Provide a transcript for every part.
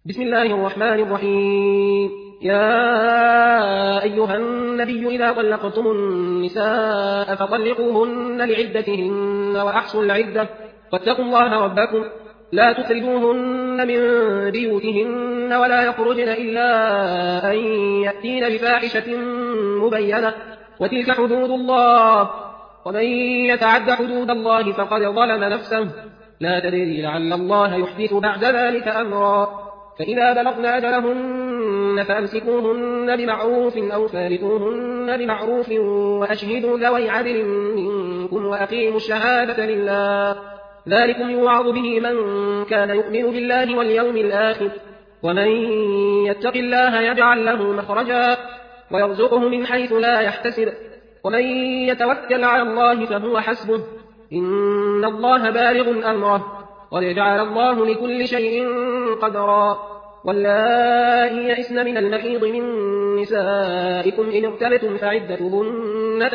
بسم الله الرحمن الرحيم. يا أيها النبي إذا طلقتم النساء فطلقوهن لعدتهن وأحصوا العدة واتقوا الله ربكم لا تخرجوهن من بيوتهن ولا يخرجن إلا أن يأتين بفاحشة مبينة وتلك حدود الله ومن يتعد حدود الله فقد ظلم نفسه لا تدري لعل الله يحدث بعد ذلك أمرا. فإذا بلغن أجلهن فأمسكوهن بمعروف أو فارقوهن بمعروف وأشهدوا ذوي عدل منكم وأقيموا الشهادة لله ذلكم يوعظ به من كان يؤمن بالله واليوم الآخر ومن يتق الله يجعل له مخرجا ويرزقه من حيث لا يحتسب ومن يتوكل على الله فهو حسبه إن الله بالغ أمره قد جعل الله لكل شيء قدرا. واللائي يئسن من المحيض من نسائكم إن ارتبتم فعدتهن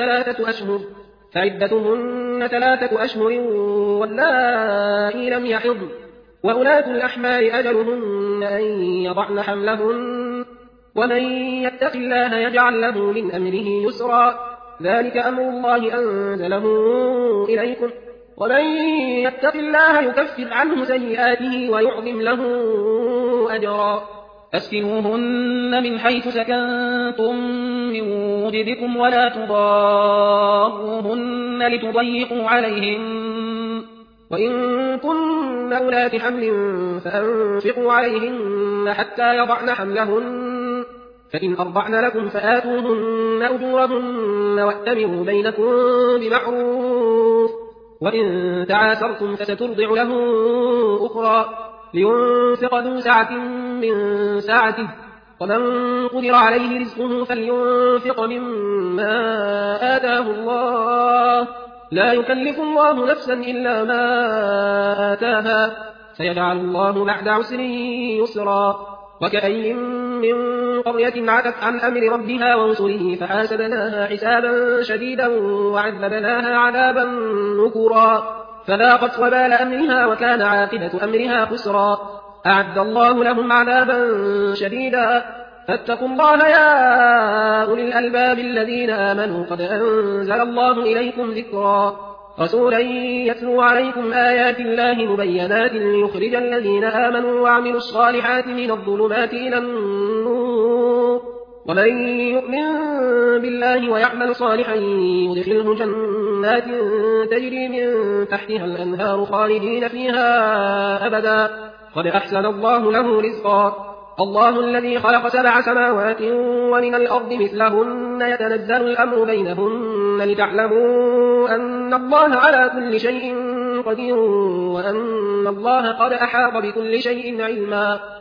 3 أشهر واللائي لم يحضن وأولاة الأحمال أجلهن أن يضعن حملهن ومن يتق الله يجعل له من أمره يسرا ذلك أمر الله أنزله إليكم ومن يتق الله يكفر عنه سيئاته ويعظم له أجرا. أسكنوهن من حيث سكنتم من وجدكم ولا تضاروهن لتضيقوا عليهن وإن كن أولات حمل فأنفقوا عليهن حتى يضعن حملهن فإن أرضعن لكم فآتوهن أجورهن وأتمروا بينكم بمعروف وإن تعاسرتم فسترضع له أخرى لينفق ذو سعة من سعته ومن قدر عليه رزقه فلينفق مما آتاه الله لا يكلف الله نفسا إلا ما آتاها سيجعل الله بعد عسر يسرا. وكأين من قرية عتت عن أمر ربها ورسله فحاسبناها حسابا شديدا وعذبناها عذابا نكرا فذاقت وبال أمرها وكان عاقبة أمرها خسرا. أعد الله لهم عذابا شديدا فاتقوا الله يا أولي الألباب الذين آمنوا قد أنزل الله إليكم ذكرا رسولا يتلو عليكم آيات الله مبينات ليخرج الذين آمنوا وعملوا الصالحات من الظلمات إلى النور ومن يؤمن بالله ويعمل صالحا يدخله جنات تجري من تحتها الأنهار خالدين فيها أبدا قد أحسن الله له رزقا. الله الذي خلق 7 سماوات ومن الأرض مثلهن يتنزل الأمر بينهن لتعلموا أن الله على كل شيء قدير وأن الله قد أحاط بكل شيء علما.